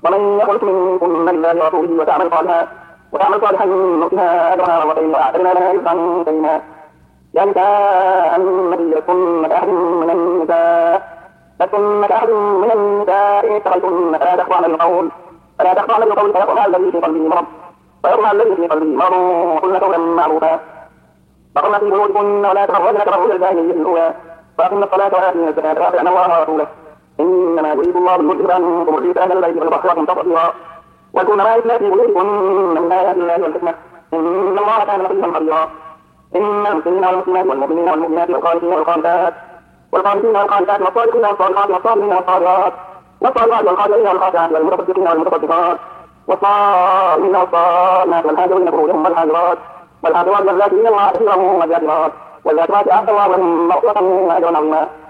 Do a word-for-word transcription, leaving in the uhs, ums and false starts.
ومن يخلق منكن لله ورسوله وتعمل صالحا وتعمل صالحا نؤتها أجرها مرتين وأعتدنا لها رزقا كريما. يا نساء النبي لستن كأحد من النساء لستن كأحد من النساء اتقيتن فلا تخضعن بالقول فلا تخضعن بالقول فيطمع الذي في قلبه مرض فيطمع الذي في قلبه مرض وقلن قولا معروفا. وقرن في بيوتكن ولا تبرجن تبرج الجاهلية الأولى وأقمن الصلاة وآتينا الزكاة وأطعنا الله ورسوله إنما يريد الله بالمسلم عنكم الرجس أهل البيت والبصرة تطهيرا واذكرن ما يتلى في بيوتكن من آيات الله والحكمة إن الله كان لطيفا خبيرا. إن المسلمين والمسلمات والمؤمنين والمؤمنات والقانتين والقانتات والقانتين والقانتات والصادقين والصادقات والصابرين والصابرات والصابرات والخاشعين والخاشعات والمتصدقين والمتصدقات والصائمين والصائمات والحافظين فروجهم والحافظات والحافظات والذاكرين الله كثيرا والذاكرات والذاكرات أعد الله لهم مغفرة وأجرا عظيما.